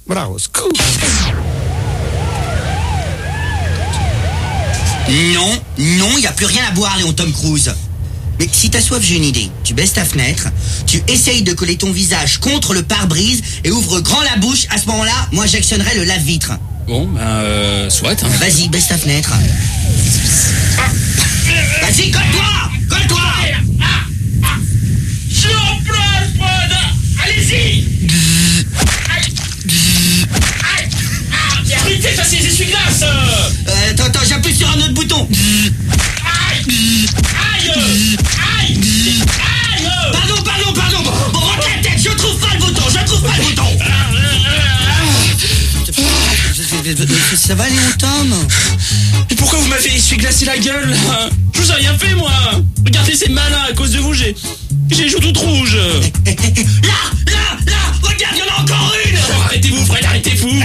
Bravo, scoop. Non, il n'y a plus rien à boire, Léon Tom Cruise. Mais si t'as soif, j'ai une idée. Tu baisses ta fenêtre, tu essayes de coller ton visage contre le pare-brise et ouvre grand la bouche. À ce moment-là, moi j'actionnerai le lave-vitre. Bon, soit. Hein. Vas-y, baisse ta fenêtre. Vas-y, colle-toi. Je suis en place, Fred. Allez-y. Arrêtez, ça c'est les essuie-glaces. Attends, j'appuie sur un autre bouton. Aïe. Pardon. Bon, rentre la tête, je trouve pas le bouton. Ça va, Léon Tom? Mais pourquoi vous m'avez essuie-glacé la gueule là? Je vous ai rien fait, moi. Regardez, c'est malin, à cause de vous, j'ai les joues toutes rouges. Là, regarde, il y en a encore une. Oh, arrêtez-vous, Fred, arrêtez-vous.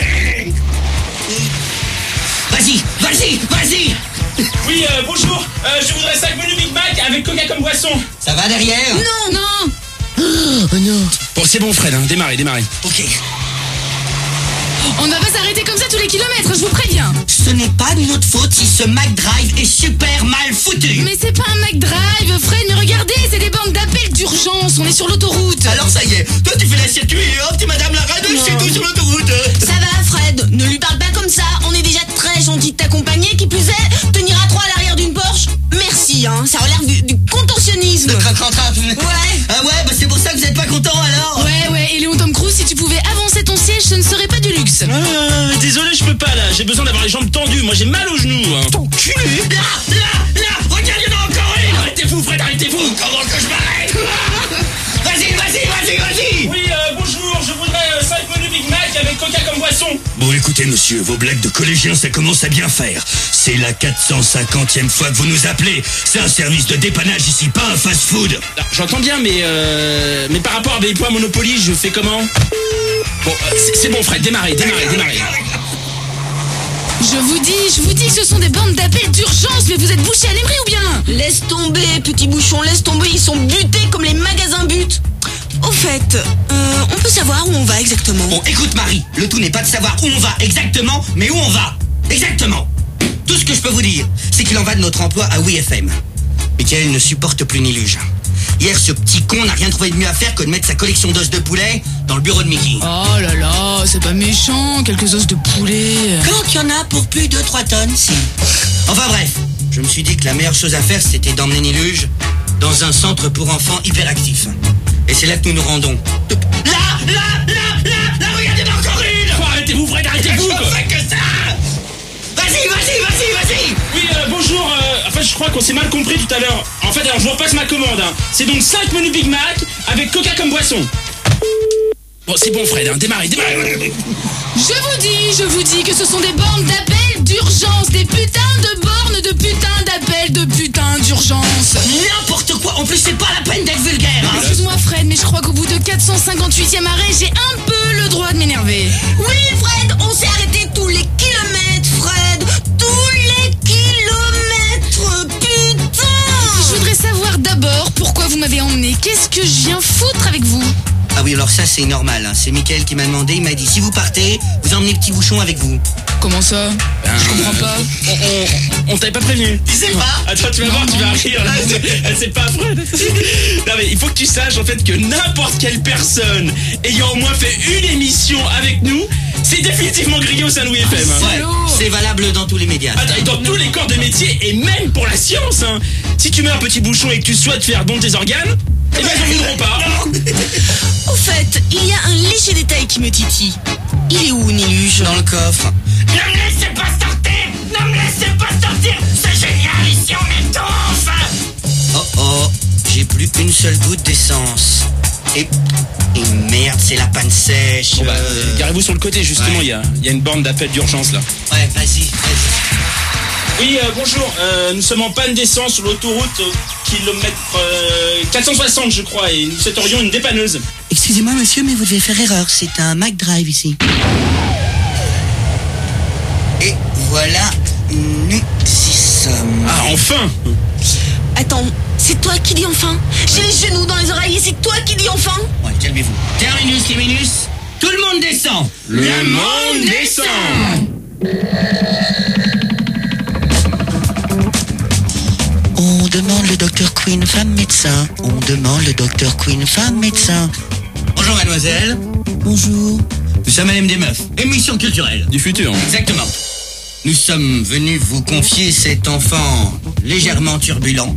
Vas-y. Oui, bonjour. Je voudrais 5 menus Big Mac avec Coca comme boisson. Ça va derrière? Non. Oh non. Bon, c'est bon, Fred, hein. Démarrez. Ok. On ne va pas s'arrêter comme ça tous les kilomètres, je vous préviens. Ce n'est pas de notre faute si ce McDrive est super mal foutu. Mais c'est pas un McDrive, Fred, mais regardez, c'est des bandes d'appels d'urgence, on est sur l'autoroute. Alors ça y est, toi tu fais la circuit et hop, t'es madame la rade, je suis tout sur l'autoroute. Ça va, Fred, ne lui parle pas comme ça. On est déjà très gentil de t'accompagner. Qui plus est, tenir à 3 à l'arrière d'une Porsche, merci, hein. Ça relève du contorsionnisme. Le train. Ouais. Ah ouais, bah c'est pour ça que vous êtes pas content alors. Ouais, et Léon Tom Cruise, si tu pouvais avancer ton siège, ce ne serait pas du luxe. Désolé, je peux pas là. J'ai besoin d'avoir les jambes tendues. Moi, j'ai mal aux genoux. Hein. T'enculé. Là, regarde, il y en a encore une. Arrêtez-vous, Fred, arrêtez-vous. Comment que je m'arrête? Vas-y. Oui, bonjour. Je voudrais 5 menus Big Mac avec Coca comme boisson. Bon, écoutez, monsieur, vos blagues de collégiens, ça commence à bien faire. C'est la 450e fois que vous nous appelez. C'est un service de dépannage ici, pas un fast-food. J'entends bien, mais par rapport à des points Monopoly, je fais comment? Bon, c'est bon, Fred, démarrez. Je vous dis que ce sont des bandes d'appels d'urgence, mais vous êtes bouché à l'émery ou bien? Laisse tomber, petit bouchon, laisse tomber. Ils sont butés comme les magasins butent. Au fait, on peut savoir où on va exactement? Bon, écoute Marie, le tout n'est pas de savoir où on va exactement, mais où on va. Exactement. Tout ce que je peux vous dire, c'est qu'il en va de notre emploi à WeFM. Michael ne supporte plus Niluge. Hier, ce petit con n'a rien trouvé de mieux à faire que de mettre sa collection d'os de poulet dans le bureau de Mickey. Oh là là, c'est pas méchant, quelques os de poulet. Quand il y en a pour plus de 3 tonnes, si. Enfin bref, je me suis dit que la meilleure chose à faire, c'était d'emmener Niluge dans un centre pour enfants hyperactifs. Et c'est là que nous nous rendons. Là, regardez, il y en a encore une. Oh, arrêtez-vous, Fred, arrêtez-vous. Je fais que ça. Vas-y. Oui, bonjour. Je crois qu'on s'est mal compris tout à l'heure. En fait, alors je vous repasse ma commande. Hein. C'est donc 5 menus Big Mac avec Coca comme boisson. Bon, c'est bon, Fred, hein. Démarrez. Je vous dis que ce sont des bornes d'appels d'urgence, des putains de bornes de putains d'appels de putains d'urgence. N'importe quoi. En plus, c'est pas la peine d'être vulgaire. Hein. Excuse-moi, Fred, mais je crois qu'au bout de 458e arrêt, j'ai un peu le droit de m'énerver. Oui, Fred, on s'est arrêté tous les kilomètres, Fred. Tous les kilomètres, putain. Je voudrais savoir d'abord pourquoi vous m'avez emmené. Qu'est-ce que je viens foutre avec vous? Ah oui, alors ça, c'est normal. Hein. C'est Mickaël qui m'a demandé. Il m'a dit, si vous partez, vous emmenez Petit Bouchon avec vous. Comment ça? Je comprends pas. On t'avait pas prévenu. Tu sais pas? Attends, tu vas voir, tu vas rire. C'est pas vrai. Non mais il faut que tu saches en fait que n'importe quelle personne ayant au moins fait une émission avec nous, c'est définitivement grillé au sein de WeFM. Ouais, c'est valable dans tous les médias. Attends, et dans tous les corps de métier et même pour la science. Hein. Si tu mets un petit bouchon et que tu souhaites faire don de tes organes, eh ben ils en voudront pas. Au fait, il y a un léger détail qui me titille. Il est où, Niluge? Dans le coffre. Ne me laissez pas sortir. C'est génial, ici on est temps, enfin. Oh, j'ai plus une seule goutte d'essence. Et merde, c'est la panne sèche. Bon bah, garez-vous sur le côté, justement, il y a une borne d'appel d'urgence là. Ouais, vas-y. Oui, bonjour, nous sommes en panne d'essence sur l'autoroute kilomètre 460 je crois, et nous souhaiterions une dépanneuse. Excusez-moi monsieur, mais vous devez faire erreur, c'est un McDrive ici. Et voilà, nous y sommes. Ah, enfin. Attends, c'est toi qui dis enfin? J'ai les genoux dans les oreilles et c'est toi qui dis enfin? Ouais, calmez-vous. Terminus. Tout le monde descend. Le monde descend. On demande le docteur Queen, femme médecin. On demande le docteur Queen, femme médecin. Bonjour mademoiselle. Bonjour. Nous sommes Madame des Meufs, émission culturelle. Du futur. Exactement. Nous sommes venus vous confier cet enfant légèrement turbulent.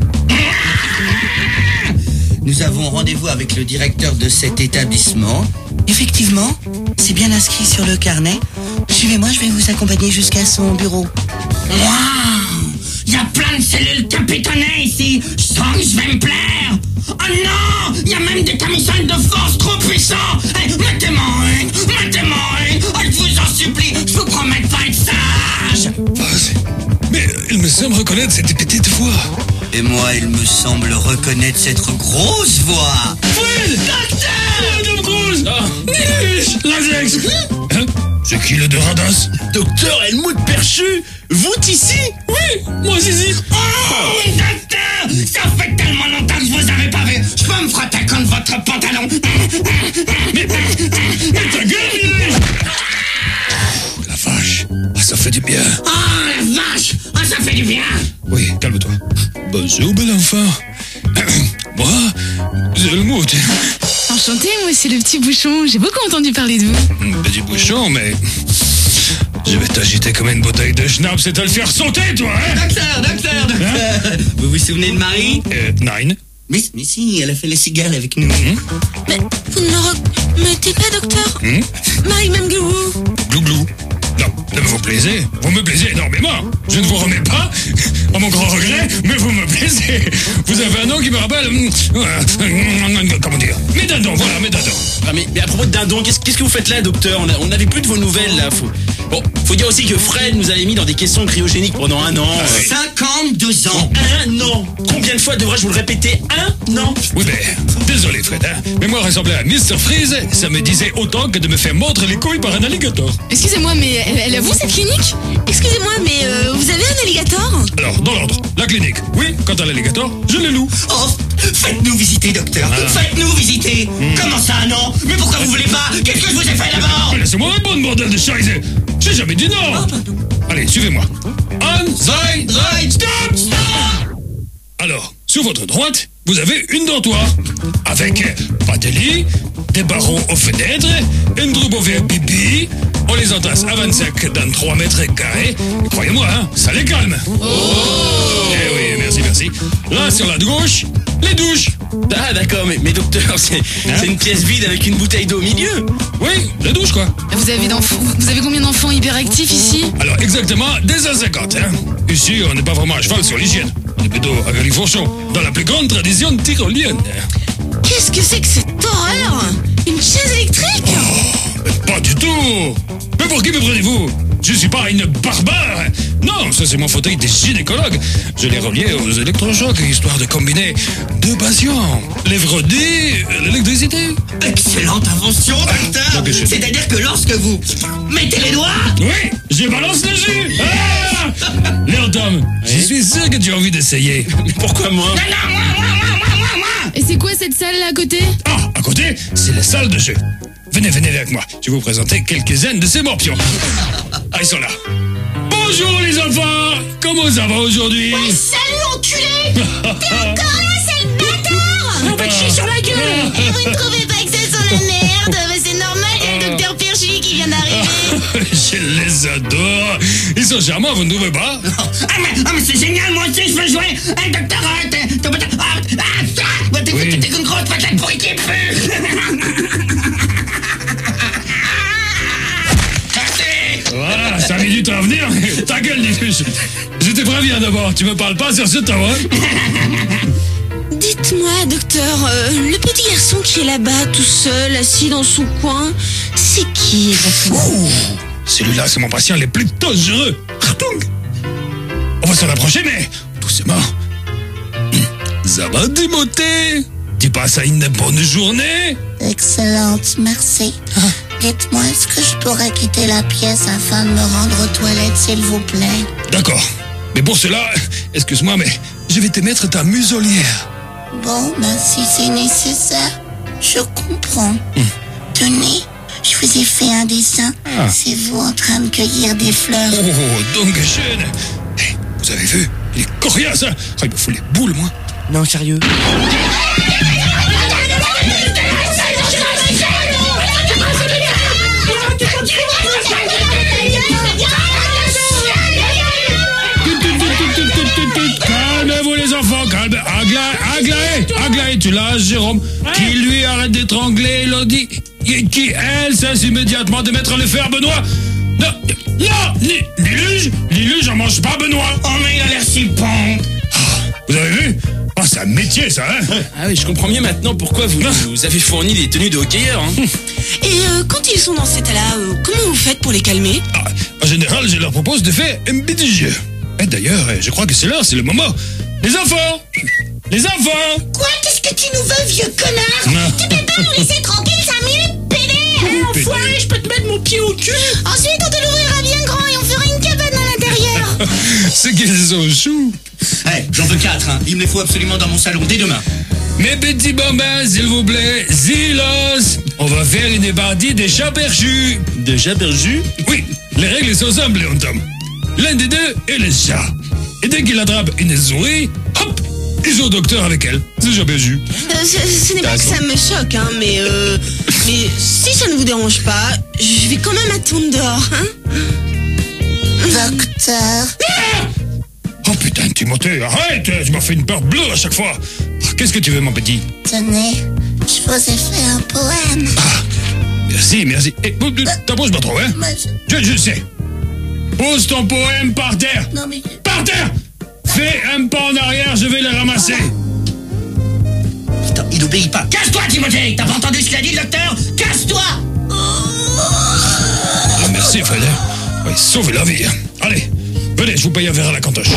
Nous avons rendez-vous avec le directeur de cet établissement. Effectivement, c'est bien inscrit sur le carnet. Suivez-moi, je vais vous accompagner jusqu'à son bureau. Waouh! Il y a plein de cellules capitonnées ici. Je sens que je vais me plaire. Oh non! Il y a même des camisoles de force trop puissants. Hey, mettez-moi une. Oh, je vous en supplie. Je vous promets de pas être sage. Mais il me semble reconnaître cette petite voix. Et moi, il me semble reconnaître cette grosse voix. Fred! Docteur! Tom Cruise! Latex! Hein? C'est qui le de Radas? Docteur Helmut Perchu! Vous ici? Oui, moi ici. Oh, docteur! Ça fait tellement longtemps que je vous avais pas vu. Je peux me frotter contre votre pantalon. Mais ta gueule! La vache. Ah, ça fait du bien. Oh, la vache! Oh, ça fait du bien. Oui, calme-toi. Bonjour, bel enfant. Moi, c'est le mot. Enchanté, moi c'est le petit bouchon. J'ai beaucoup entendu parler de vous. Petit bouchon, mais... Je vais t'agiter comme une bouteille de schnapps et te le faire sauter, toi, hein? Docteur! Vous vous souvenez de Marie? Nine. Mais si, elle a fait les cigales avec nous. Mais vous ne le remettez pas, docteur Marie même que vous. Glou-glou. Non, ne vous plaisez. Vous me plaisez énormément. Je ne vous remets pas, à mon grand regret, mais vous me plaisez. Vous avez un nom qui me rappelle... comment dire? Mes dindons, voilà, mes dindons. Ah, mais à propos de dindon, qu'est-ce que vous faites là, docteur? On n'avait plus de vos nouvelles, là. Faut dire aussi que Fred nous avait mis dans des questions cryogéniques pendant 1 an. 52 ans. 1 an. Combien de fois devrais-je vous le répéter? 1 an. Oui, mais... Désolé, Fred, hein. Mais moi, ressembler à Mr. Freeze, ça me disait autant que de me faire mordre les couilles par un alligator. Excusez-moi, mais elle a vous cette clinique? Excusez-moi, mais vous avez un alligator? Alors, dans l'ordre, la clinique. Oui, quant à l'alligator, je le loue. Oh, faites-nous visiter, docteur. Faites-nous visiter. Comment ça, non? Mais pourquoi vous voulez pas? Qu'est-ce que je vous ai fait d'abord? Laissez-moi répondre, bordel de chaise. J'ai jamais dit non. Allez, suivez-moi. Stop. Alors, sur votre droite, vous avez une dortoir. Avec pas de lit, des barreaux aux fenêtres, une troupe au verre pipi. On les entasse à 25 dans 3 mètres carrés. Et croyez-moi, hein, ça les calme. Eh oui, merci. Là, sur la gauche, les douches. Ah, d'accord, mais docteur, c'est une pièce vide avec une bouteille d'eau au milieu. Oui, les douches, quoi. Vous avez combien d'enfants hyperactifs ici? Alors, exactement, des 50, hein. Ici, on n'est pas vraiment à cheval sur l'hygiène. On est plutôt à Galifourchon, dans la plus grande tradition tyrolienne. Qu'est-ce que c'est que cette horreur? Une chaise électrique? Pas du tout. Mais pour qui me prenez-vous? Je suis pas une barbare. Non, ça c'est mon fauteuil des gynécologues. Je l'ai relié aux électrochocs, histoire de combiner 2 patients. L'évrodie, l'électricité. Excellente invention, docteur. C'est-à-dire que lorsque vous mettez les doigts... Oui, je balance le jus. Léon Tom, je suis sûr que tu as envie d'essayer. Mais pourquoi moi? Non, moi. Et c'est quoi cette salle là à côté? Ah, à côté, c'est la salle de jeu. Venez avec moi. Je vais vous présenter quelques-uns de ces morpions. Ah, ils sont là. Bonjour les enfants. Comment ça va aujourd'hui? Ouais, salut enculé. T'es encore là, sale bâtard. On va te chier sur la gueule. Et vous ne trouvez pas que ça sent la merde? Mais c'est normal, il y a le docteur Perchu qui vient d'arriver. Je les adore. Ils sont charmants, vous ne trouvez pas? Ah, mais c'est génial, moi aussi, je veux jouer. Hey, docteur, t'es une grosse patate pourrie qui pue. Voilà, 5 minutes à venir. Ta gueule, Nikus. Je te préviens d'abord, tu me parles pas sur ce temps, hein? Dites-moi, docteur, le petit garçon qui est là-bas, tout seul, assis dans son coin, c'est qui exactement? Celui-là, c'est mon patient le plus dangereux. On va s'en approcher, mais doucement. Ça va, Timothée? Tu passes une bonne journée? Excellente, merci. Dites-moi, est-ce que je pourrais quitter la pièce afin de me rendre aux toilettes, s'il vous plaît? D'accord. Mais pour cela, excuse-moi, mais je vais te mettre ta muselière. Bon, ben si c'est nécessaire, je comprends. Tenez, je Je vous ai fait un dessin. Ah. C'est vous en train de cueillir des fleurs. Oh, Dankeschön. Hey, vous avez vu? Il est coriace, hein? Ah, il me fout les boules, moi. Non, sérieux. Calmez-vous les enfants, calme. Aglaé, tu l'as, Jérôme, qui lui arrête d'étrangler Elodie, qui elle cesse immédiatement de mettre le feu à Benoît. Non, Liluge, j'en mange pas Benoît. Oh, mais il a l'air si bon. Vous avez vu? Ah, c'est un métier, ça, hein? Ah oui, je comprends mieux maintenant pourquoi vous avez fourni des tenues de hockeyeurs. Hein. Et quand ils sont dans cet état-là, comment vous faites pour les calmer? Ah, en général, je leur propose de faire un petit jeu. Et d'ailleurs, je crois que c'est l'heure, c'est le moment. Les enfants! Quoi? Qu'est-ce que tu nous veux, vieux connard? Non. Tu peux pas nous laisser tranquille 5 minutes, pédé? Enfoiré, je peux te mettre mon pied au cul. Ensuite, on te l'ouvrira bien grand et on fera une cabane à l'intérieur. C'est qu'ils sont choux. Hey, j'en veux 4, hein. Il me les faut absolument dans mon salon dès demain. Mes petits bambins, s'il vous plaît, Zilos, on va faire une partie des chats perchus. Des chats perchus? Oui, les règles sont simples, on tombe. L'un des deux est le chat. Et dès qu'il attrape une souris, hop, ils sont au docteur avec elle. C'est chat perchu. Ce n'est pas que ça me choque, hein, mais si ça ne vous dérange pas, je vais quand même attendre dehors, hein. Docteur. Oh putain, Timothée, arrête, tu m'as fait une peur bleue à chaque fois. Qu'est-ce que tu veux, mon petit? Tenez, je vous ai fait un poème. Ah, merci. Eh, t'approches pas trop, hein? Je sais. Pose ton poème par terre. Non mais... Par terre! Fais un pas en arrière, je vais le ramasser. Putain, il obéit pas. Casse-toi, Timothée. T'as pas entendu ce qu'il a dit, le docteur? Casse-toi. Ah, merci, Fred. Oui, sauvez la vie. Allez, venez, je vous paye un verre à la cantoche.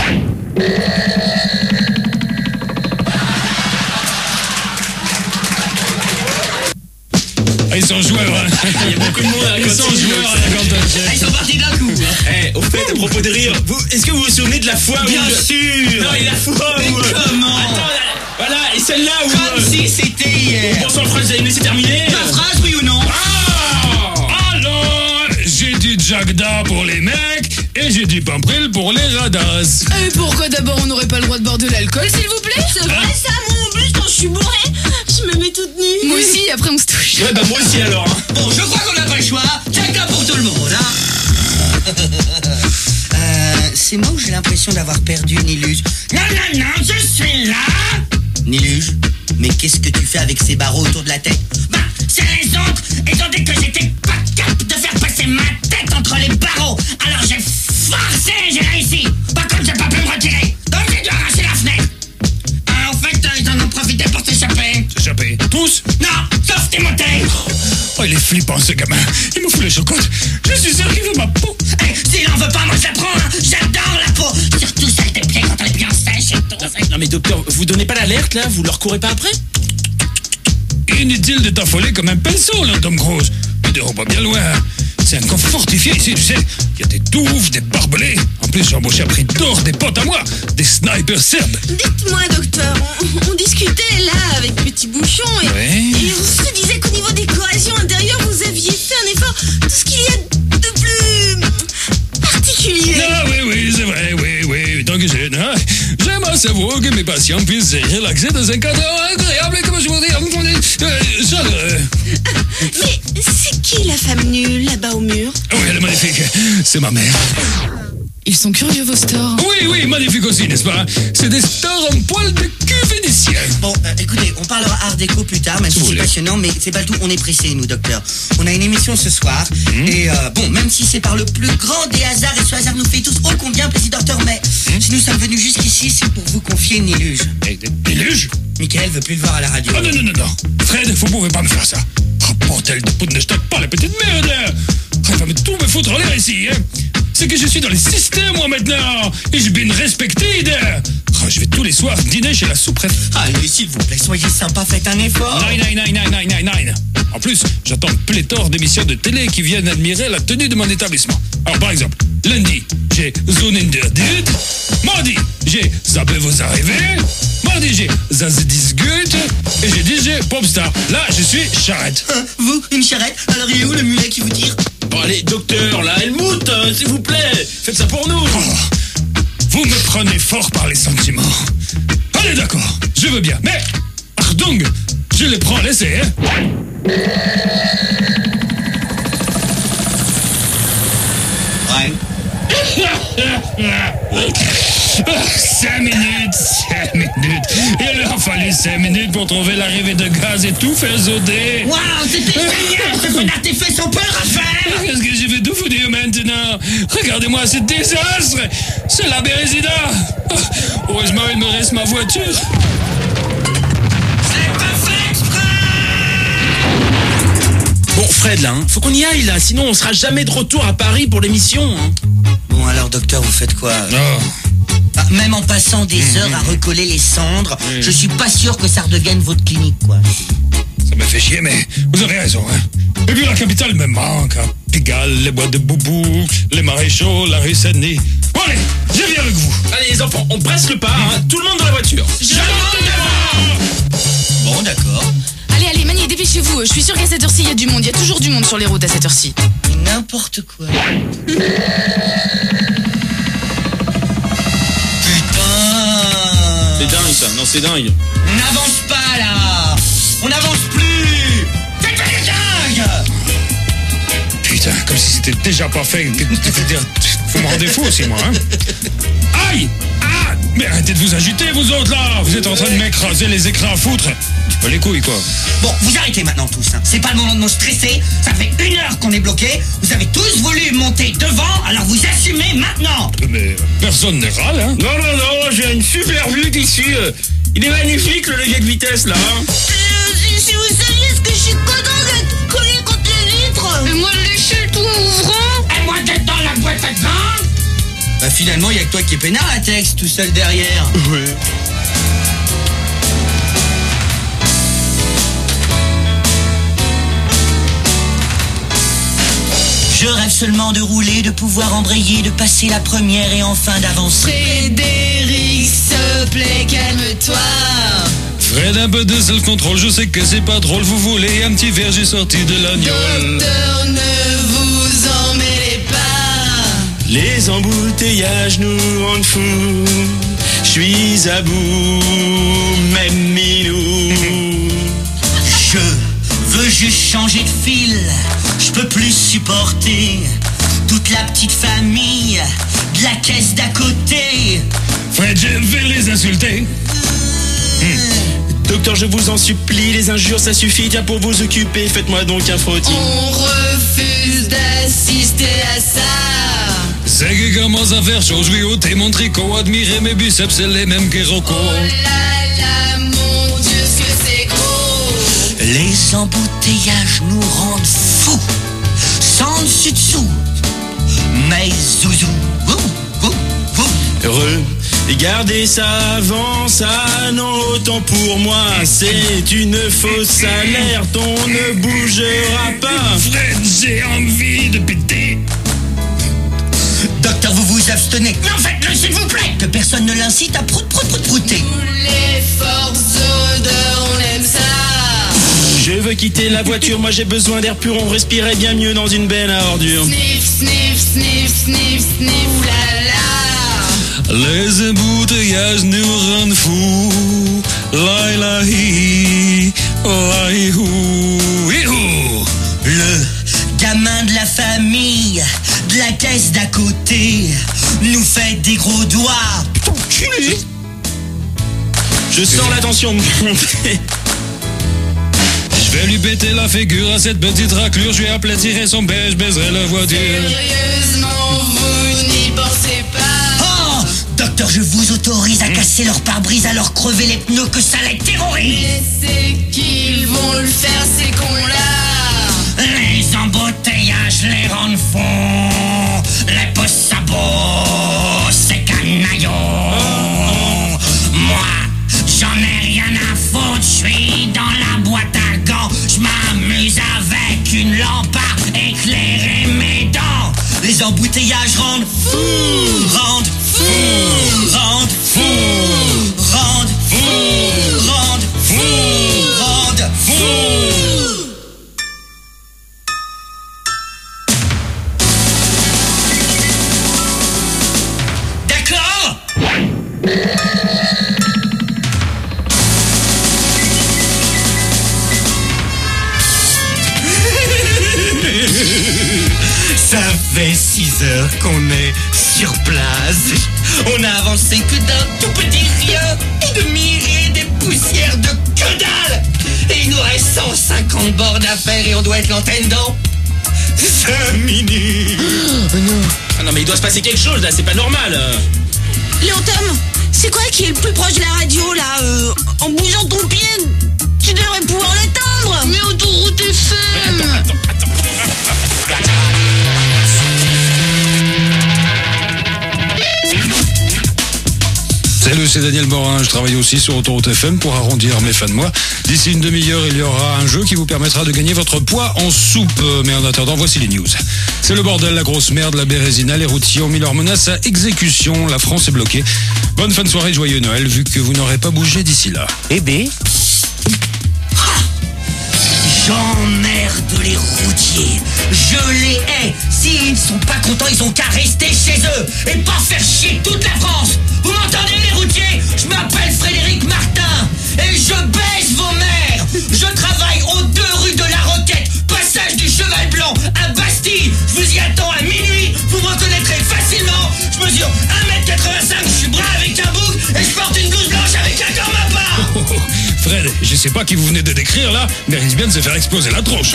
Ah, ils sont joueurs, hein. Il y a beaucoup de monde à la Ils sont cantine. joueurs à la cantoche. Ah, ils sont partis d'un coup. Eh, au fait, à propos de rire, est-ce que vous vous souvenez de la fois où... Bien sûr. Non, et la fois Mais où... comment? Attends, voilà, et celle-là où... Comme si c'était hier. Bonsoir, Fred, vous allez me laisser terminer. Ma phrase, oui ou non? Ah! Alors, j'ai dit Jagda pour les mecs et j'ai dit Pampril pour les radasses. Et pourquoi d'abord on n'aurait pas le droit de boire de l'alcool, s'il vous plaît? C'est vrai ça, moi en plus, quand je suis bourrée, je me mets toute nue. Moi aussi, après on se touche. Ouais, bah moi aussi alors. Hein. Bon, je crois qu'on n'a pas le choix. Chacun pour tout le monde, hein. C'est moi où j'ai l'impression d'avoir perdu Niluge. Non, je suis là. Niluge, mais qu'est-ce que tu fais avec ces barreaux autour de la tête? Bah, c'est les autres, étant donné que j'étais pas capable de faire passer ma tête entre les barreaux. Alors j'ai forcé et j'ai réussi. Par contre, j'ai pas pu me retirer. Donc j'ai dû arracher la fenêtre. En fait, ils en ont profité pour s'échapper. S'échapper. Tous? Non, sauf Timothée. Oh, il est flippant, ce gamin. Il me fout les chocottes. Je suis sûr qu'il veut ma peau. S'il en veut pas, moi je la prends, hein. J'adore la peau. Surtout celle des pieds quand elle est bien sèche et tout. Non mais docteur, vous donnez pas l'alerte là? Vous leur courez pas après? Inutile de t'affoler comme un pinceau, là, Tom Cruise. Tu ne pas bien loin. C'est un camp fortifié ici, tu sais. Il y a des douves, des barbelés. En plus, j'ai embauché à prix d'or des potes à moi. Des snipers serbes. Dites-moi, docteur, on discutait là avec Petit Bouchon et, Ouais. et on se disait qu'au niveau des cohésions intérieures, vous aviez fait un effort, tout ce qu'il y a de plus particulier. Ah oui, c'est vrai, oui. Donc j'aime à savoir que mes patients puissent se relaxer dans un cadre agréable, comme je vous dis. Mais c'est qui la femme nue là-bas au mur? Oui, elle est magnifique. C'est ma mère. Ils sont curieux, vos stores. Oui, magnifique aussi, n'est-ce pas? C'est des stars en poil de cul vénitien. Bon, écoutez, on parlera art déco plus tard, même si c'est passionnant, mais c'est pas le tout, on est pressés, nous, docteur. On a une émission ce soir, et bon, même si c'est par le plus grand des hasards, et ce hasard nous fait tous ô combien plaisir, docteur, mais si nous sommes venus jusqu'ici, c'est pour vous confier Niluge. Niluge? Michael veut plus le voir à la radio. Oh non. Fred, vous pouvez pas me faire ça. Oh, bordel de poudre, ne je pas la petite merde, là. Elle va tout me foutre en l'air ici, hein. C'est que je suis dans les systèmes, moi, maintenant. Et j'ai bien respecté. Oh, je vais tous les soirs dîner chez la sous-préfète. Allez, s'il vous plaît, soyez sympa, faites un effort. Nine. En plus, j'attends pléthore d'émissions de télé qui viennent admirer la tenue de mon établissement. Alors, par exemple, lundi, j'ai Zone Interdite. Mardi, j'ai Ça peut vous arriver. Mardi, j'ai Das Disgut. Et j'ai DJ Popstar. Là, je suis charrette. Vous, une charrette? Alors il est où le mulet qui faites ça pour nous. Vous me prenez fort par les sentiments. Allez, d'accord, je veux bien. Mais, pardon, je les prends à l'essai, hein. Ouais. 5 minutes. Il leur a fallu 5 minutes pour trouver l'arrivée de gaz et tout faire zoder. Waouh, c'était génial. Ce feu d'artifice, on peut le refaire. Qu'est-ce que je vais tout vous dire maintenant? Regardez-moi ce désastre. C'est la Bérésina. Heureusement, il me reste ma voiture. C'est pas fait exprès. Bon, Fred, là, faut qu'on y aille, là. Sinon, on sera jamais de retour à Paris pour l'émission. Bon, alors, docteur, vous faites quoi? Ah, même en passant des heures à recoller les cendres, je suis pas sûr que ça redevienne votre clinique, quoi. Ça me fait chier, mais vous avez raison, hein. Et puis la capitale me manque, hein. Pigalle, les bois de Boubou, les maréchaux, la rue Saint-Denis. Bon, allez, je viens avec vous. Allez, les enfants, on presse le pas, hein. Tout le monde dans la voiture. Je monte devant. Bon, d'accord. Allez, Mani, dépêchez-vous. Je suis sûre qu'à cette heure-ci, il y a du monde. Il y a toujours du monde sur les routes à cette heure-ci. N'importe quoi. C'est dingue, ça. Non, c'est dingue. On n'avance pas, là. On n'avance plus. Faites pas les dingues. Putain, comme si c'était déjà pas fait. Vous me rendez fou aussi, moi, hein. Aïe! Ah! Mais arrêtez de vous agiter, vous autres, là! Vous êtes en train de m'écraser les écrans à foutre. Tu peux les couilles, quoi. Bon, vous arrêtez maintenant tous, hein. C'est pas le moment de me stresser. Ça fait 1 heure qu'on est bloqué. Vous avez tous voulu monter devant, alors vous assumez maintenant. Mais personne n'est râle, hein. Non, j'ai une super vue d'ici. Il est magnifique, le levier de vitesse, là. Si vous saviez ce que je suis content d'être collé contre les vitres. Mais moi, lécher tout en ouvrant. Et moi d'être dans la boîte à gants. Bah finalement, il y a que toi qui es peinard, la Tex, tout seul derrière. Ouais. Je rêve seulement de rouler, de pouvoir embrayer, de passer la première et enfin d'avancer. Frédéric, s'il te plaît, calme-toi. Fred, un peu de self-control, je sais que c'est pas drôle. Vous voulez un petit verre, j'ai sorti de l'agneau. Docteur, ne vous emmêlez pas. Les embouteillages nous rendent fous. Je suis à bout, même Minou. Je veux juste changer de fil. Je peux plus supporter toute la petite famille de la caisse d'à côté. Fred, je vais les insulter. Docteur, je vous en supplie, les injures ça suffit, tiens pour vous occuper, faites-moi donc un frottis. On refuse d'assister à ça. C'est qui commence à faire chaud, je vais ôter mon tricot, admirer mes biceps, c'est les mêmes que Rocco. Oh là là, mon Dieu, ce que c'est gros. Les embouteillages nous rendent fous, sans dessus-dessous. Mais zouzou, Heureux, et garder ça avant ça, non autant pour moi, c'est une fausse alerte, on ne bougera pas. Fred, j'ai envie de péter. Docteur, vous vous abstenez. Non, faites-le s'il vous plaît. Que personne ne l'incite à prouter. Tous les forces odeurs, on aime ça. Je veux quitter la voiture, moi j'ai besoin d'air pur, on respirait bien mieux dans une benne à ordures. Sniff, sniff, sniff, sniff, sniff, oulala. Les embouteillages nous rendent fous. Laïlahi, laïhou. Le gamin de la famille, de la caisse d'à côté, nous fait des gros doigts. Putain, culé. Je sens la tension monter. Je vais lui péter la figure à cette petite raclure. Je vais aplatir son bec, je baiserai la voiture. Sérieusement, vous n'y pensez pas. Oh, docteur, je vous autorise à casser leur pare-brise, à leur crever les pneus, que ça les terrorise. Mais c'est qu'ils vont le faire, ces cons-là. Les embouteillages les rendent fous. Les post-sabots, c'est canaillot. Moi, j'en ai rien à foutre. Je suis dans la boîte à gants. Je m'amuse avec une lampe à éclairer mes dents. Les embouteillages rendent fous. Rendent fous. Rendent fous. Rendent fous. Rendent fous. Rendent fous. 6 heures qu'on est sur place. On n'a avancé que d'un tout petit rien, et de myriades des poussières de que dalle. Et il nous reste 150 bornes à faire et on doit être l'antenne dans 5 minutes. Oh non. Ah non mais il doit se passer quelque chose là, c'est pas normal. Léon Tom, c'est quoi qui est le plus proche de la radio là En bougeant ton pied, tu devrais pouvoir l'atteindre. Mais autoroute FM. Attends. Salut, c'est Daniel Morin, je travaille aussi sur Autoroute FM pour arrondir mes fins de mois. D'ici une demi-heure, il y aura un jeu qui vous permettra de gagner votre poids en soupe. Mais en attendant, voici les news. C'est le bordel, la grosse merde, la Bérésina, les routiers ont mis leur menace à exécution. La France est bloquée. Bonne fin de soirée, joyeux Noël, vu que vous n'aurez pas bougé d'ici là. Eh ben... J'emmerde les routiers. Je les hais. S'ils ne sont pas contents, ils ont qu'à rester chez eux et pas faire chier toute la France. Vous m'entendez les routiers? Je m'appelle Frédéric Martin et je baisse vos mères. Je travaille aux 2 rues de la Roquette, passage du Cheval Blanc à Bastille. Je vous y attends à minuit. Vous me reconnaîtrez facilement. Je mesure 1m85, je suis brun avec un bouc et je porte une blouse blanche avec un corps à part. Oh, oh, Fred, je sais pas qui vous venez de décrire là, mais risque bien de se faire exploser la tronche.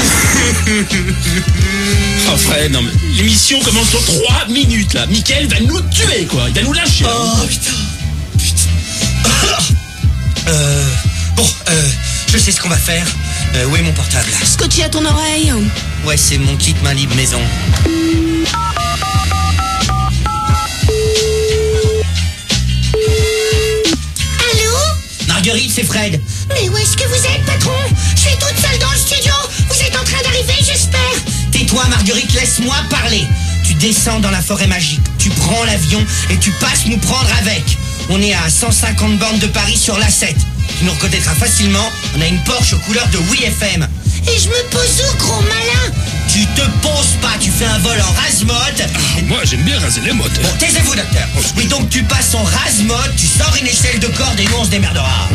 Oh Fred, non mais l'émission commence dans 3 minutes là. Mickaël va nous tuer quoi, il va nous lâcher. Oh putain. Bon, je sais ce qu'on va faire. Où est mon portable? Scotché à ton oreille. Ouais, c'est mon kit main libre maison. Allô? Marguerite, c'est Fred. Mais où est-ce que vous êtes, patron? Je suis toute seule dans le studio. Vous êtes en train d'arriver, j'espère. Tais-toi, Marguerite, laisse-moi parler. Tu descends dans la forêt magique, tu prends l'avion et tu passes nous prendre avec. On est à 150 bornes de Paris sur l'A7. Tu nous reconnaîtras facilement, on a une Porsche aux couleurs de WeFM. Et je me pose où, gros malin? Tu te poses pas, tu fais un vol en rase-mode. Moi, j'aime bien raser les mottes. Bon, taisez-vous, docteur. Oui, donc tu passes en rase-mode, tu sors une échelle de corde et nous on se démerdera.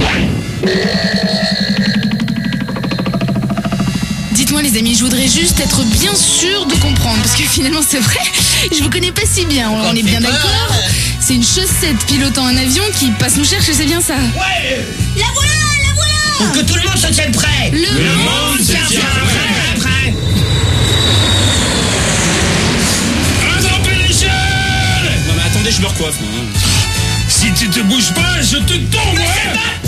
Dites-moi les amis, je voudrais juste être bien sûr de comprendre, parce que finalement c'est vrai, je vous connais pas si bien, on est bien d'accord. C'est une chaussette pilotant un avion qui passe nous chercher, c'est bien ça? Ouais. La voilà. Pour que tout le monde se tienne prêt. Le monde se tient prêt. Attrapez l'échelle! Non mais attendez, je me recoiffe moi. Si tu te bouges pas, je te tombe, ouais!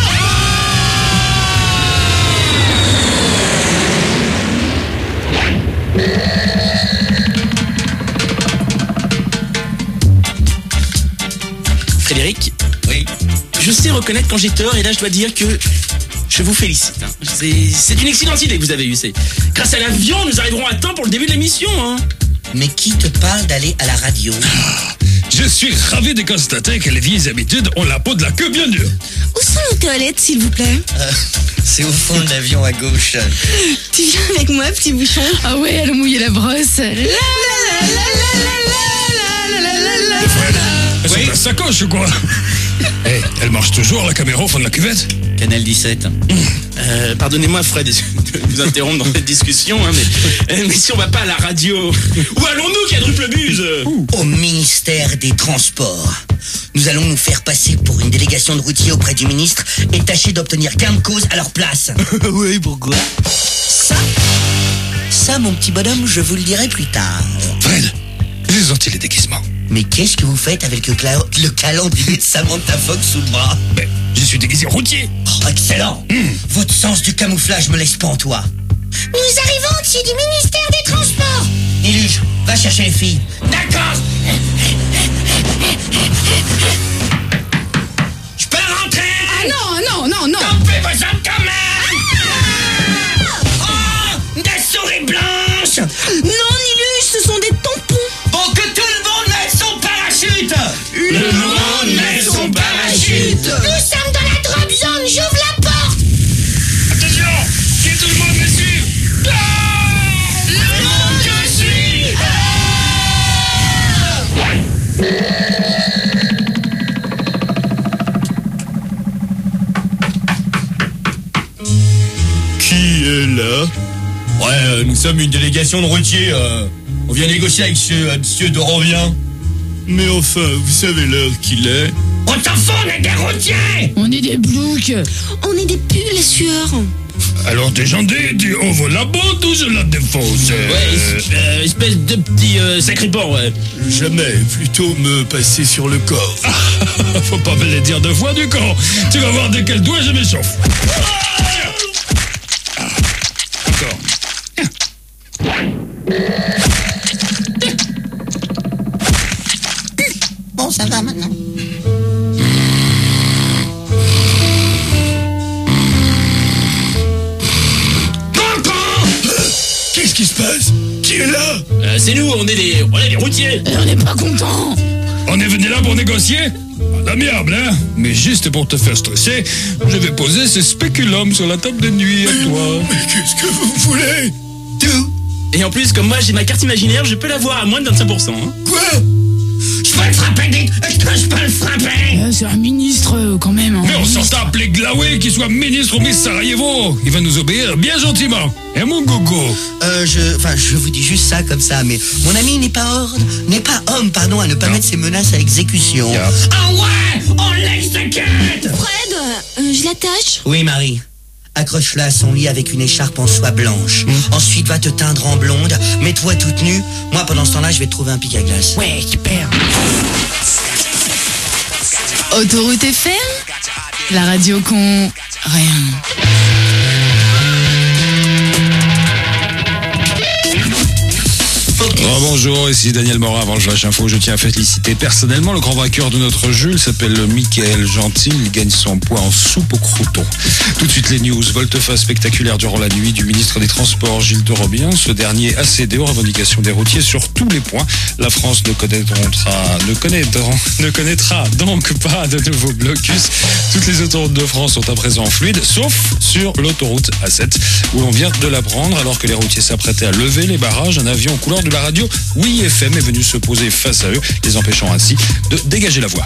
Frédéric, Oui. je sais reconnaître quand j'ai tort et là je dois dire que je vous félicite. Hein. C'est une excellente idée que vous avez eue. Grâce à l'avion, nous arriverons à temps pour le début de l'émission. Hein. Mais qui te parle d'aller à la radio? Je suis ravi de constater que les vieilles habitudes ont la peau de la queue bien dure. Où sont nos toilettes, s'il vous plaît? C'est au fond de l'avion à gauche. Tu viens avec moi, petit bouchon? Ah ouais, allons mouiller la brosse. C'est ta sacoche ou quoi? Eh, elle marche toujours la caméra au fond de la cuvette? Canal 17. Pardonnez-moi Fred de vous interrompre dans cette discussion, hein, mais si on va pas à la radio, où allons-nous, quadruple buse? Au ministère des Transports. Nous allons nous faire passer pour une délégation de routiers auprès du ministre et tâcher d'obtenir gain de cause à leur place. Oui, pourquoi? Ça, mon petit bonhomme, je vous le dirai plus tard. Fred, j'ai sorti les déguisements. Mais qu'est-ce que vous faites avec le calendrier de Samantha Fox sous le bras? Ben, je suis déguisé routier. Oh, excellent. Votre sens du camouflage me laisse pantois. Nous arrivons au-dessus du ministère des Transports. Niluge, va chercher les filles. D'accord. Je peux rentrer? Ah non. Tompez vos hommes quand même! Oh, des souris blanches! Non, Niluge, ce sont des tampons. Pour que tout le monde mette son parachute! Le monde met son parachute. Nous sommes dans la drop zone, j'ouvre la porte. Attention, que tout le monde me suive. Le monde je suis! Qui est là? Ouais, nous sommes une délégation de routiers. On vient négocier avec monsieur de Rovien. Mais enfin, vous savez l'heure qu'il est. On s'en fout, on est des routiers! On est des bloucs. On est des pulls sueurs. Alors déjandé, on vaut la botte ou je la défausse? Ouais, espèce de petit sacripant, ouais. Jamais, plutôt me passer sur le corps. Faut pas me le dire deux fois du camp. Tu vas voir de quel doigt je m'échauffe. Encore. Bon, ça va maintenant. Qu'est-ce qui se passe? Qui est là? C'est nous, on est des routiers. Et on n'est pas contents. On est venu là pour négocier? À l'amiable, hein? Mais juste pour te faire stresser, je vais poser ce spéculum sur la table de nuit à toi. Mais qu'est-ce que vous voulez? Tout. Et en plus, comme moi j'ai ma carte imaginaire, je peux l'avoir à moins de 25%. Hein. Quoi? Je peux le frapper, dites! Est-ce que je peux le frapper? C'est un ministre quand même. Mais on s'en tape les glaoués qui soit ministre ou Miss Sarajevo. Il va nous obéir bien gentiment. Et mon gogo? Je vous dis juste ça comme ça, mais mon ami n'est pas homme, à ne pas mettre ses menaces à exécution. Yeah. Ah ouais! On l'exécute! Fred, je l'attache? Oui, Marie. Accroche-la à son lit avec une écharpe en soie blanche. Ensuite, va te teindre en blonde. Mets-toi toute nue. Moi, pendant ce temps-là, je vais te trouver un pic à glace. Ouais, super. Autoroute FM, la radio con... rien. Bonjour, ici Daniel Morin. Avant le Flash Info, je tiens à féliciter personnellement le grand vainqueur de notre jeu. Il s'appelle Mickaël Gentil. Il gagne son poids en soupe au crouton. Tout de suite les news. Volte-face spectaculaire durant la nuit du ministre des Transports Gilles de Rovien. Ce dernier a cédé aux revendications des routiers sur tous les points. La France ne connaîtra donc pas de nouveaux blocus. Toutes les autoroutes de France sont à présent fluides, sauf sur l'autoroute A7 où l'on vient de la prendre. Alors que les routiers s'apprêtaient à lever les barrages, un avion aux couleurs de la radio Oui FM est venu se poser face à eux, les empêchant ainsi de dégager la voie.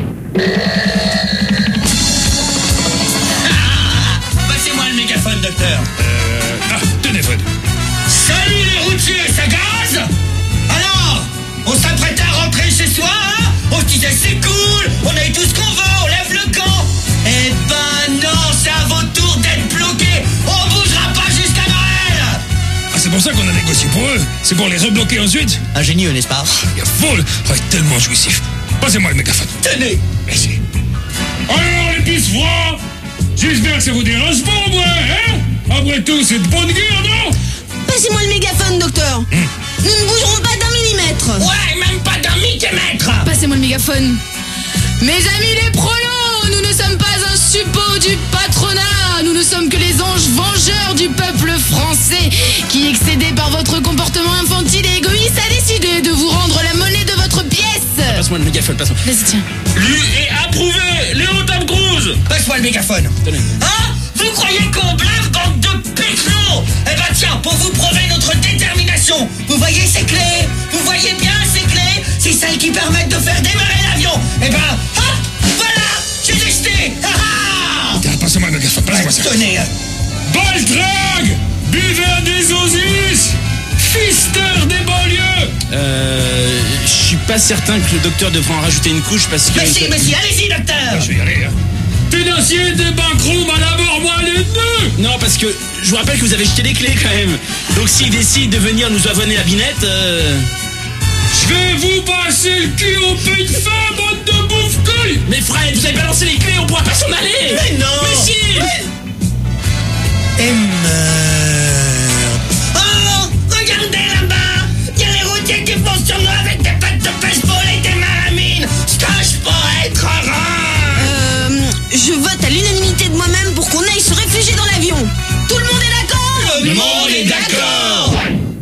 Passez-moi le mégaphone, docteur. Tenez, Fred. Salut les routiers, ça gaze? Alors, on s'apprête à rentrer chez soi, hein? On se disait c'est cool, on a eu tout ce qu'on veut, on lève le camp. Eh ben non, c'est à votre tour d'être bloqués. On bougera pas jusqu'à Noël. C'est pour ça qu'on a négocié pour eux. C'est pour les rebloquer ensuite. Ingénieux, n'est-ce pas? Il est folle. Tellement jouissif. Passez-moi le mégaphone. Tenez. Merci. Alors, les pistes froids, j'espère que ça vous dérange pas, au moins, hein? Après tout, c'est de bonne guerre, non? Passez-moi le mégaphone, docteur. Nous ne bougerons pas d'un millimètre. Ouais, même pas d'un millimètre. Passez-moi le mégaphone. Mes amis les prolos, nous ne sommes pas un suppôt du patronat. Nous ne sommes que les anges vengeurs du peuple français qui, excédé par votre comportement infantile et égoïste, a décidé de vous rendre la monnaie de votre pièce. Passe-moi le mégaphone, passe-moi. Vas-y, tiens. Lu et approuvé, Léo Tom Cruise. Passe-moi le mégaphone. Tenez. Hein? Vous croyez qu'on blâme bande de péclos? Eh ben tiens, pour vous prouver notre détermination, vous voyez ces clés? Vous voyez bien ces clés? C'est celles qui permettent de faire démarrer l'avion. Eh ben, hop, voilà, j'ai testé. Passez-moi le mégaphone, passez-moi ça. Tenez. Baltrag, buveur des osis, fisteur des banlieues. Je suis pas certain que le docteur devrait en rajouter une couche parce que... Mais si, allez-y, docteur. Je vais y aller, hein. Tenancier des backrooms à la mort, moi les deux. Non, parce que je vous rappelle que vous avez jeté les clés quand même. Donc s'il décide de venir nous avoiner la binette... Je vais vous passer le cul au pays de fin, bande de bouffe-couilles. Mais Fred, vous avez balancé les clés, on pourra pas s'en aller. Mais non. Mais si. Et merde. Oh, regardez là-bas. Il y a les routiers qui foncent sur nous avec des pattes de baseball et des malamines. Ce que je pourrais être heureux. Je vote à l'unanimité de moi-même pour qu'on aille se réfugier dans l'avion. Tout le monde est d'accord? Le monde est d'accord.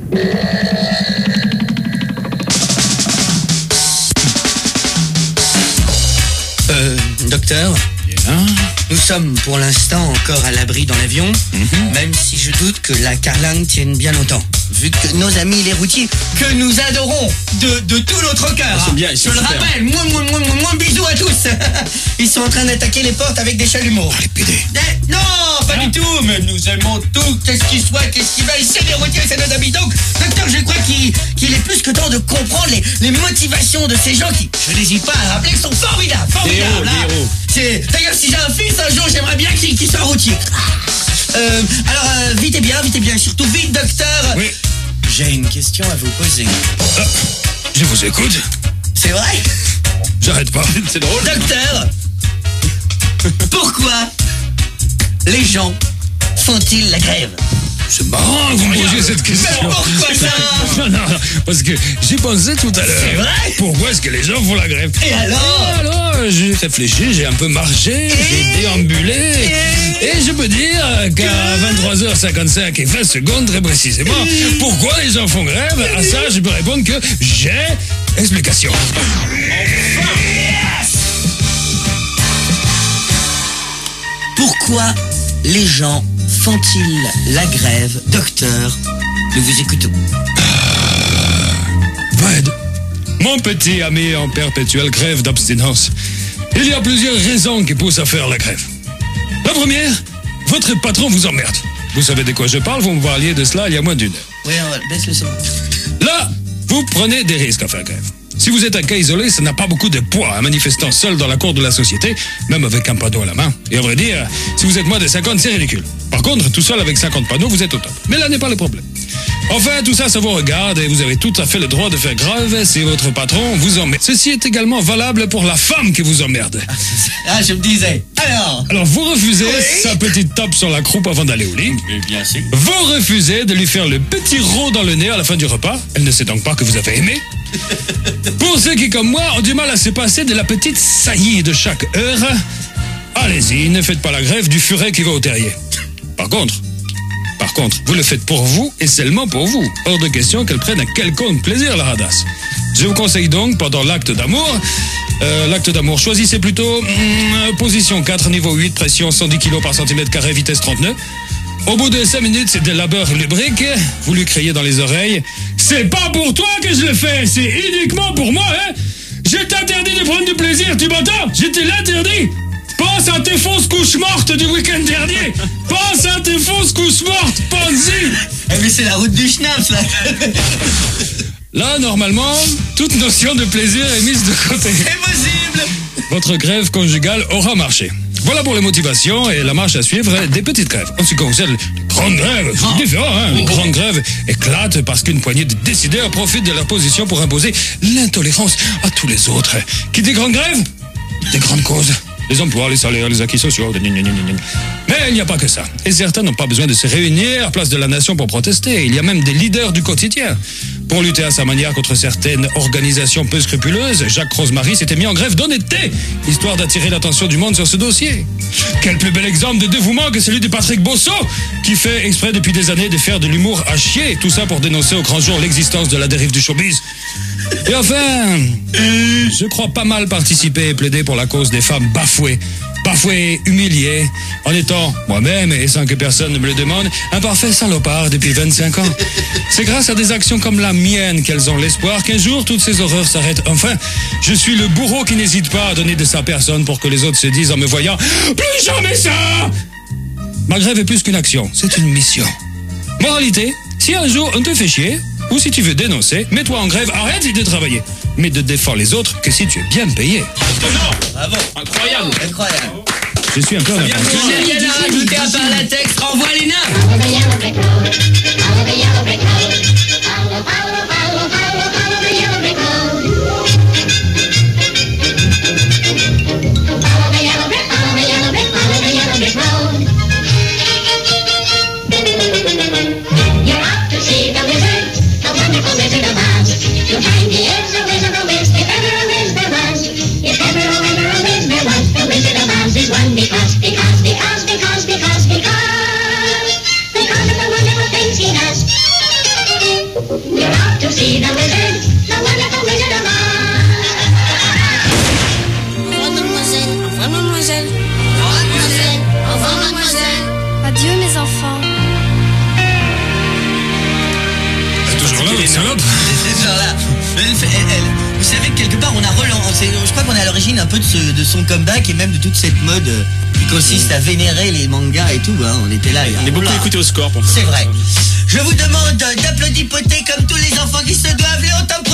Docteur, nous sommes pour l'instant encore à l'abri dans l'avion, même si je doute que la carlingue tienne bien longtemps. Vu que nos amis les routiers, que nous adorons de tout notre cœur. Ils sont bien, ils je sont le super. rappelle, moins bisous à tous. Ils sont en train d'attaquer les portes avec des chalumeaux. Les PD. Non, pas du tout, mais nous aimons tout, qu'est-ce qu'il soit, qu'est-ce qu'il va, c'est les routiers, c'est nos amis. Donc, docteur, je crois qu'il est plus le temps de comprendre les motivations de ces gens qui, je n'hésite pas à rappeler, sont formidables. Des héros. D'ailleurs, si j'ai un fils un jour, j'aimerais bien qu'il soit routier. Alors, vite et bien, surtout vite, docteur. Oui. J'ai une question à vous poser. Ah, je vous écoute. C'est vrai? J'arrête pas. C'est drôle. Docteur, pourquoi les gens font-ils la grève? C'est marrant que vous me posiez cette question. Mais pourquoi ça? Non, parce que j'y pensais tout à l'heure. C'est vrai? Pourquoi est-ce que les gens font la grève? Et alors? J'ai réfléchi, j'ai un peu marché, j'ai déambulé. Et je peux dire qu'à 23h55 et 20 secondes, très précisément, pourquoi les gens font grève? À ça, je peux répondre que j'ai explication. Pourquoi les gens font-ils la grève? Docteur, nous vous écoutons. Fred, mon petit ami en perpétuelle grève d'abstinence, il y a plusieurs raisons qui poussent à faire la grève. La première, votre patron vous emmerde. Vous savez de quoi je parle, vous me parliez de cela il y a moins d'une heure. Oui, baisse le son. Là, vous prenez des risques à faire grève. Si vous êtes un cas isolé, ça n'a pas beaucoup de poids, un manifestant seul dans la cour de la société, même avec un panneau à la main. Et à vrai dire, si vous êtes moins de 50, c'est ridicule. Par contre, tout seul avec 50 panneaux, vous êtes au top. Mais là n'est pas le problème. Enfin, tout ça, ça vous regarde et vous avez tout à fait le droit de faire grève si votre patron vous emmerde. Ceci est également valable pour la femme qui vous emmerde. Ah, je me disais. Alors, vous refusez sa petite tape sur la croupe avant d'aller au lit. bien sûr. Vous refusez de lui faire le petit rot dans le nez à la fin du repas. Elle ne sait donc pas que vous avez aimé. Pour ceux qui, comme moi, ont du mal à se passer de la petite saillie de chaque heure, allez-y, ne faites pas la grève du furet qui va au terrier. Par contre, vous le faites pour vous et seulement pour vous. Hors de question qu'elle prenne un quelconque plaisir, la radasse. Je vous conseille donc, pendant l'acte d'amour, choisissez plutôt position 4, niveau 8, pression 110 kg par cm carré, vitesse 30 nœuds. Au bout de 5 minutes, c'est de labeur lubrique. Vous lui criez dans les oreilles, c'est pas pour toi que je le fais, c'est uniquement pour moi, hein. Je t'interdis de prendre du plaisir, tu m'entends? Je te l'interdis. Pense à tes fausses couches mortes du week-end dernier. Pense à tes fausses couches mortes, pense-y. Eh mais c'est la route du schnaps, là. Là, normalement, toute notion de plaisir est mise de côté. C'est possible. Votre grève conjugale aura marché. Voilà pour les motivations et la marche à suivre des petites grèves. En ce qui concerne les grandes grèves, c'est différent, hein. Les grandes grèves éclatent parce qu'une poignée de décideurs profite de leur position pour imposer l'intolérance à tous les autres. Qui dit grande grève? Des grandes causes. Les emplois, les salaires, les acquis sociaux. Mais il n'y a pas que ça. Et certains n'ont pas besoin de se réunir à place de la nation pour protester. Il y a même des leaders du quotidien. Pour lutter à sa manière contre certaines organisations peu scrupuleuses, Jacques Rosemary s'était mis en grève d'honnêteté, histoire d'attirer l'attention du monde sur ce dossier. Quel plus bel exemple de dévouement que celui de Patrick Bosso, qui fait exprès depuis des années de faire de l'humour à chier, tout ça pour dénoncer au grand jour l'existence de la dérive du showbiz. Et enfin, je crois pas mal participer et plaider pour la cause des femmes bafouées, humiliées, en étant moi-même, et sans que personne ne me le demande, un parfait salopard depuis 25 ans. C'est grâce à des actions comme la mienne qu'elles ont l'espoir qu'un jour toutes ces horreurs s'arrêtent. Enfin, je suis le bourreau qui n'hésite pas à donner de sa personne pour que les autres se disent en me voyant « Plus jamais ça !» Ma grève est plus qu'une action, c'est une mission. Moralité, si un jour on te fait chier, ou si tu veux dénoncer, mets-toi en grève, arrête de travailler. Mais ne défends les autres que si tu es bien payé. Bravo. Incroyable. Je suis un peu en avance. Je n'ai rien à rajouter à part la texte, renvoie les nains. Adieu mes enfants. Toujours là, salope. C'est genre là. Vous savez que quelque part on a relancé, je crois qu'on est à l'origine un peu de son comeback et même de toute cette mode qui consiste à vénérer les mangas et tout, hein. On était là. On est beaucoup écouté au score pour ça. C'est vrai. Je vous demande d'applaudir comme tous les enfants qui se doivent, Léon Tom.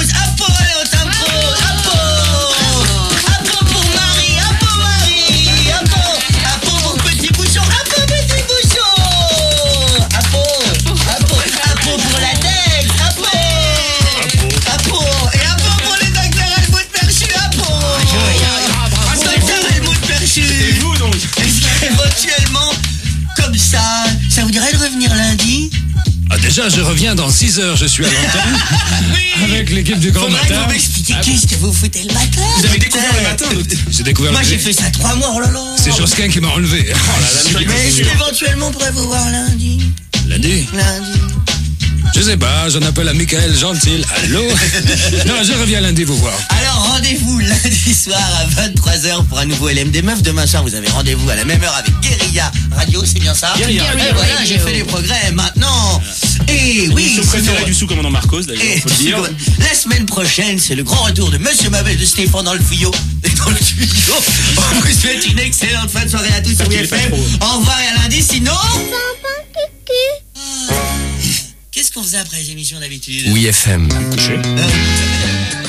déjà, je reviens dans 6 heures. Je suis à l'antenne avec l'équipe du Grand Faudrait que Matin. vous m'expliquiez qu'est-ce que vous foutez le matin. Vous avez découvert le matin, docteur. J'ai découvert Moi le j'ai fait ça 3 mois, oh là là. C'est Josquin qui m'a enlevé. Mais est-ce qu'éventuellement on pourrait vous voir lundi? Lundi. Je sais pas, j'en appelle à Michael Gentil. Allô? Non, je reviens lundi vous voir. Alors rendez-vous lundi soir à 23h pour un nouveau LMD Meuf. Demain soir vous avez rendez-vous à la même heure avec Guérilla Radio, c'est bien ça? Guérilla Et Radio. voilà, j'ai fait des progrès maintenant. Et oui, L'émission préférée du sous-commandant Marcos, d'ailleurs, faut le dire. la semaine prochaine, c'est le grand retour de Monsieur Mabel de Stéphane dans le tuyau. Dans le tuyau. On vous souhaite une excellente fin de soirée à tous sur qu'il est pas WFM. trop. Au revoir et à lundi, sinon... Qu'est-ce qu'on faisait après les émissions d'habitude? Oui FM. Couché.